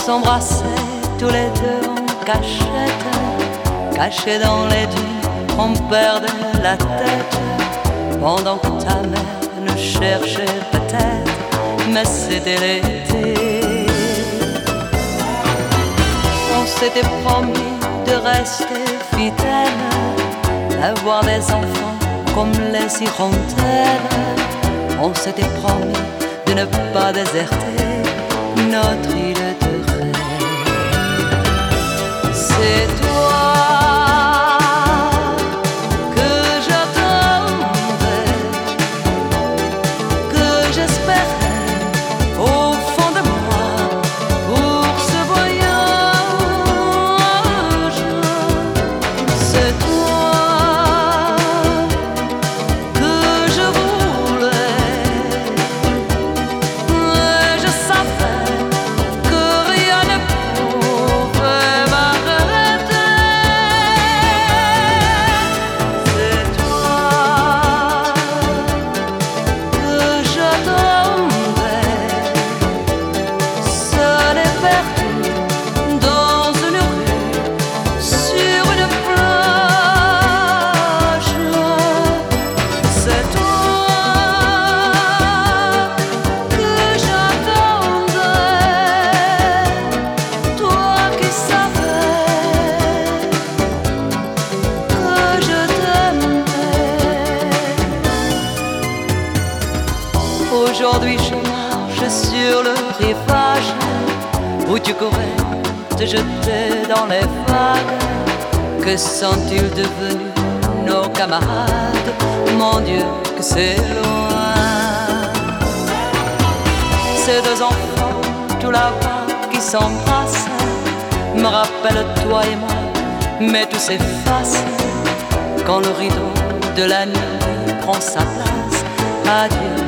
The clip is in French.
s'embrassait tous les deux en cachette, cachés dans les dunes, on perdait la tête, pendant que ta mère nous cherchait peut-être, mais c'était l'été. On s'était promis de rester fidèles, d'avoir des enfants comme les hirondelles. On s'était promis de ne pas déserter notre île de rêve. C'est toi que j'attendais, que j'espérais au fond de moi pour ce voyage. C'est toi que je voulais, et je savais que rien ne pouvait m'arrêter. C'est toi que j'attendais, seul et perdu dans une rue, sur une plage. C'est toi que j'attendais, toi qui savais que je t'aimais. Aujourd'hui je marche sur le rivage où tu courais te jeter dans les vagues. Que sont-ils devenus nos camarades? Mon Dieu, que c'est loin. Ces deux enfants tout là-bas qui s'embrassent me rappellent toi et moi, mais tout s'efface quand le rideau de la nuit prend sa place. Adieu,